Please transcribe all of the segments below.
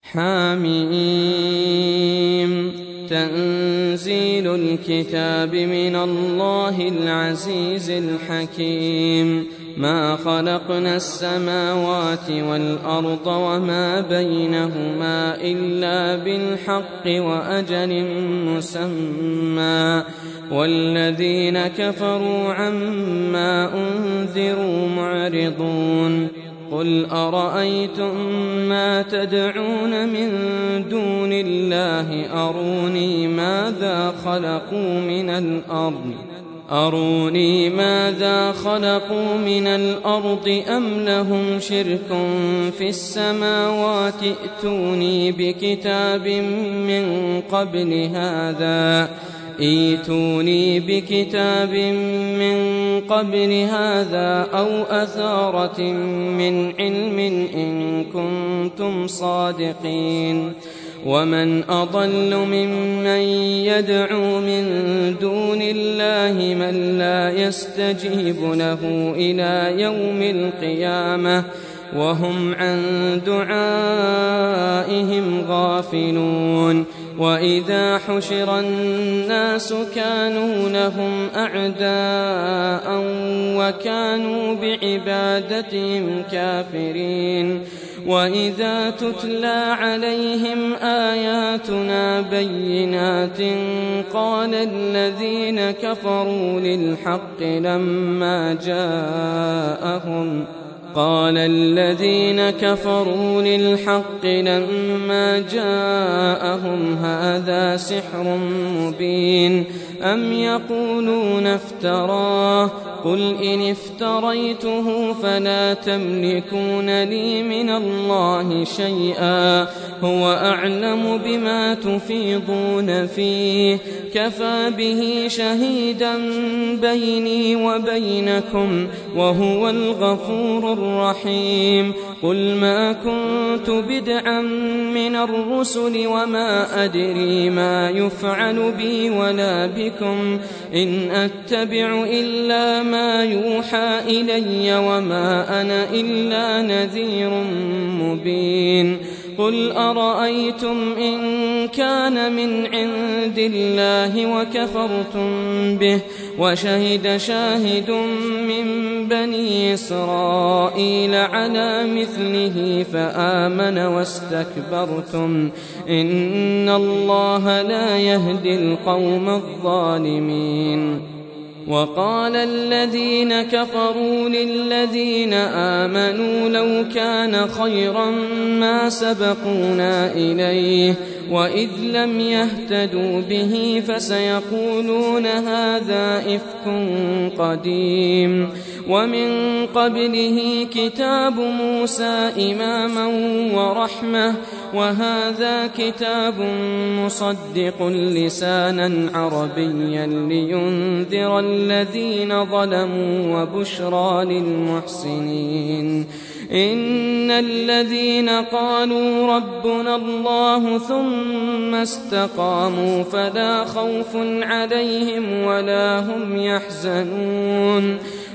حميم تنزيل الكتاب من الله العزيز الحكيم ما خلقنا السماوات والأرض وما بينهما إلا بالحق وأجل مسمى والذين كفروا عما أنذروا معرضون قل أرأيتم ما تدعون من دون الله أروني ماذا خلقوا من الأرض أم لهم شرك في السماوات ائتوني بكتاب من قبل هذا أو أثارة من علم إن كنتم صادقين ومن أضل ممن يدعو من دون الله من لا يستجيب له إلى يوم القيامة وهم عن دعائهم غافلون وإذا حشر الناس كانوا لهم أعداء وكانوا بعبادتهم كافرين وإذا تتلى عليهم آياتنا بينات قال الذين كفروا للحق لما جاءهم هذا سحر مبين أم يقولون افتراه قل إن افتريته فلا تملكون لي من الله شيئا هو أعلم بما تفيضون فيه كفى به شهيدا بيني وبينكم وهو الغفور الرحيم قل ما كنت بدعا من الرسل وما أدري ما يفعل بي ولا بكم إن أتبع إلا ما يوحى إلي وما أنا إلا نذير مبين قل أرأيتم إن كان من عند الله وكفرتم به وشهد شاهد من بني إسرائيل على مثله فآمن واستكبرتم إن الله لا يهدي القوم الظالمين وقال الذين كفروا للذين آمنوا لو كان خيرا ما سبقونا إليه وإذ لم يهتدوا به فسيقولون هذا إفك قديم ومن قبله كتاب موسى إماما ورحمة وهذا كتاب مصدق لسانا عربيا لينذر الذين ظلموا وبشرى للمحسنين إن الذين قالوا ربنا الله ثم استقاموا فلا خوف عليهم ولا هم يحزنون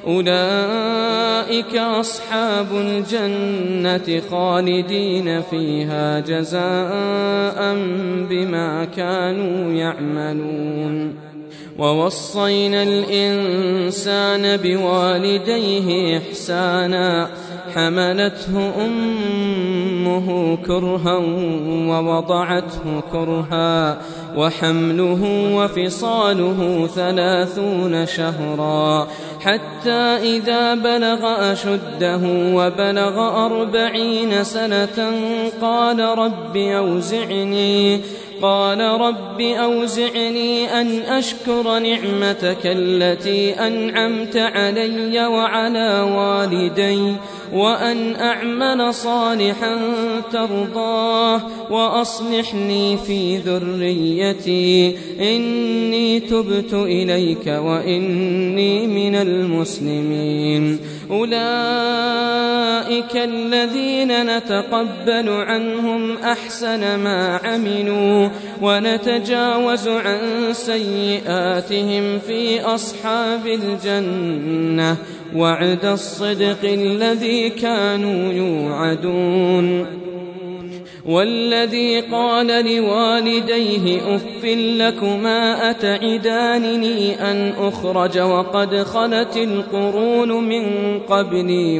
أولئك أصحاب الجنة خالدين فيها جزاء بما كانوا يعملون ووصينا الإنسان بوالديه إحسانا حملته أمه كرها ووضعته كرها وحمله وفصاله 30 شهرا حتى إذا بلغ أشده وبلغ 40 سنة قال رب أوزعني أن أشكر نعمتك التي أنعمت علي وعلى والدي وأن أعمل صالحا ترضاه وأصلح لي في ذريتي إني تبت إليك وإني من المسلمين أولئك الذين نتقبل عنهم أحسن ما عملوا ونتجاوز عن سيئاتهم في أصحاب الجنة وعد الصدق الذي كانوا يوعدون والذي قال لوالديه أف لكما أتعدانني أن أخرج وقد خلت القرون من قبلي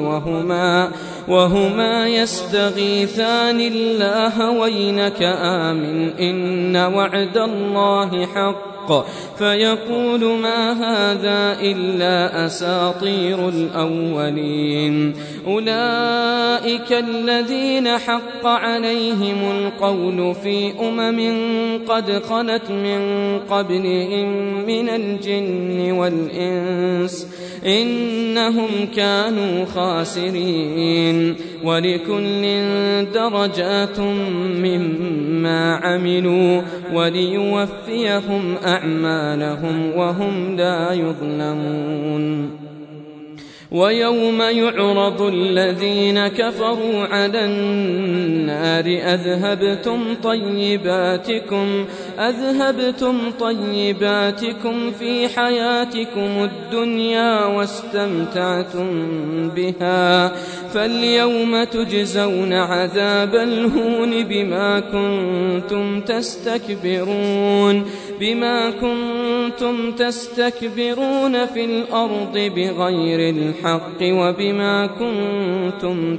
وهما يستغيثان الله وينك آمن إن وعد الله حق فيقول ما هذا إلا أساطير الأولين أولئك الذين حق عليهم القول في قد خلت من قبلهم من الجن والإنس إنهم كانوا خاسرين ولكل درجات مما عملوا وليوفيهم أعمالهم وهم لا يظلمون ويوم يعرض الذين كفروا على النار أذهبتم طيباتكم في حياتكم الدنيا واستمتعتم بها فاليوم تجزون عذاب الهون بما كنتم تستكبرون في الأرض بغير الحق وبما كنتم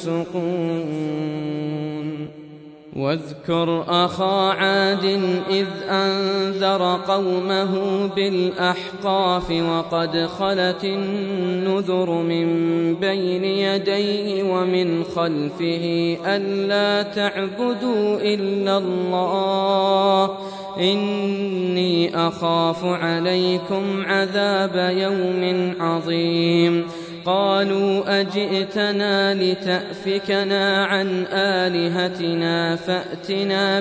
تفسقون واذكر أخا عاد إذ أنذر قومه بالأحقاف وقد خلت النذر من بين يديه ومن خلفه ألا تعبدوا إلا الله إني أخاف عليكم عذاب يوم عظيم قالوا أجئتنا لتأفكنا عن آلهتنا فأتنا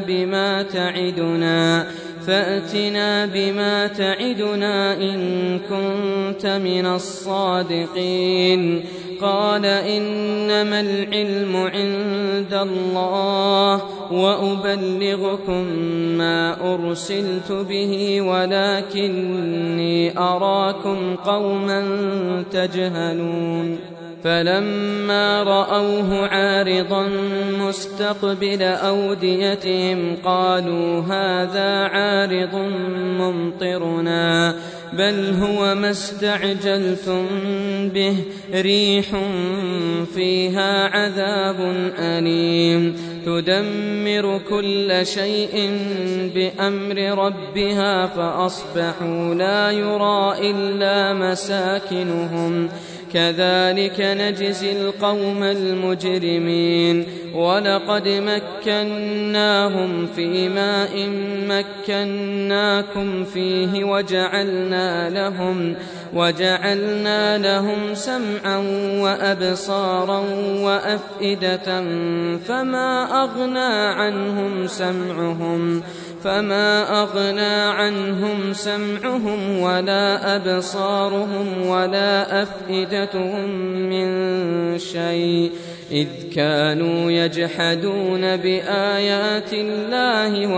بما تعدنا إن كنت من الصادقين قال إنما العلم عند الله وأبلغكم ما أرسلت به ولكني أراكم قوما تجهلون فلما رأوه عارضا مستقبل أوديتهم قالوا هذا عارض ممطرنا بل هو ما استعجلتم به ريح فيها عذاب أليم تدمر كل شيء بأمر ربها فأصبحوا لا يرى إلا مساكنهم كذلك نجزي القوم المجرمين ولقد مكناهم في ماء مكناكم فيه وجعلنا لهم سمعا وأبصارا وأفئدة فما أغنى عنهم سمعهم ولا أبصارهم ولا أفئدتهم من شيء إذ كانوا يجحدون بآيات الله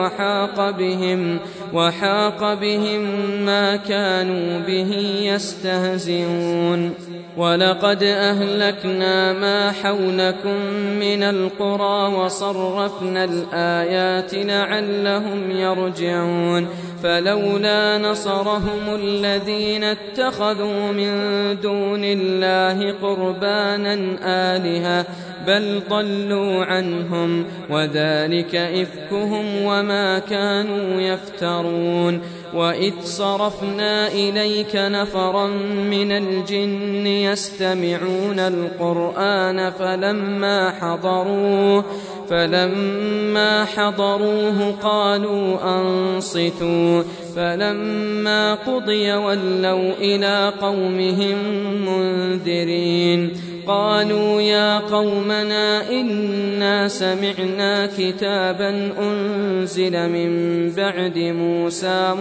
وحاق بهم ما كانوا به يستهزئون ولقد أهلكنا ما حولكم من القرى وصرفنا الآيات لعلهم يرجعون فلولا نصرهم الذين اتخذوا من دون الله قربانا آلهة بل ضلوا عنهم وذلك إفكهم وما كانوا يفترون وإذ صرفنا إليك نفرا من الجن يستمعون القرآن فلما حضروه قالوا أنصتوا فلما قضي ولوا إلى قومهم منذرين قالوا يا قومنا إنا سمعنا كتابا أنزل من بعد موسى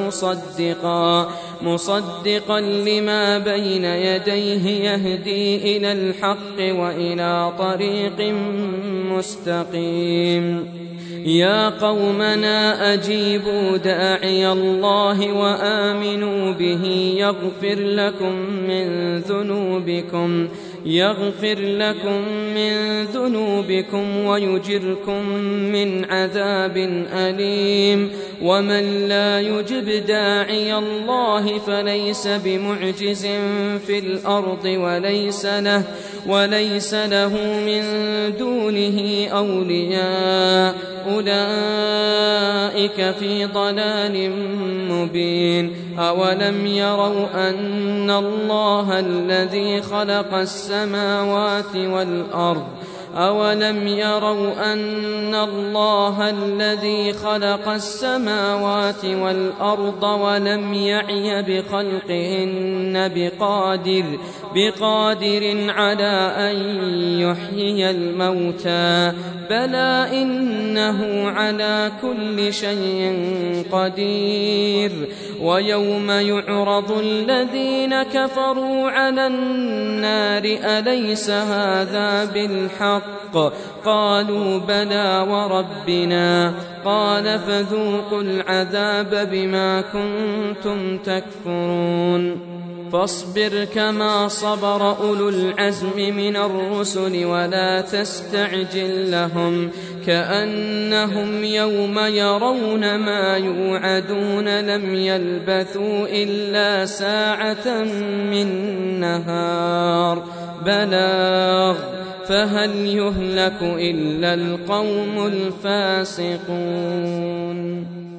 مصدقا لما بين يديه يهدي إلى الحق وإلى طريق مستقيم يا قومنا أجيبوا داعي الله وآمنوا به يغفر لكم من ذنوبكم يغفر لكم من ذنوبكم ويجركم من عذاب أليم ومن لا يجب داعي الله فليس بمعجز في الأرض وليس له من دونه أولياء أولئك في ضلال مبين أولم يروا أن الله الذي خلق السماوات والأرض ولم يعي بخلقهن بقادر على أن يحيي الموتى بلى إنه على كل شيء قدير ويوم يعرض الذين كفروا على النار أليس هذا بالحق قالوا بلى وربنا قال فذوقوا العذاب بما كنتم تكفرون فاصبر كما صبر أولو العزم من الرسل ولا تستعجل لهم كأنهم يوم يرون ما يوعدون لم يلبثوا إلا ساعة من نهار بلاغ فهل يهلك إلا القوم الفاسقون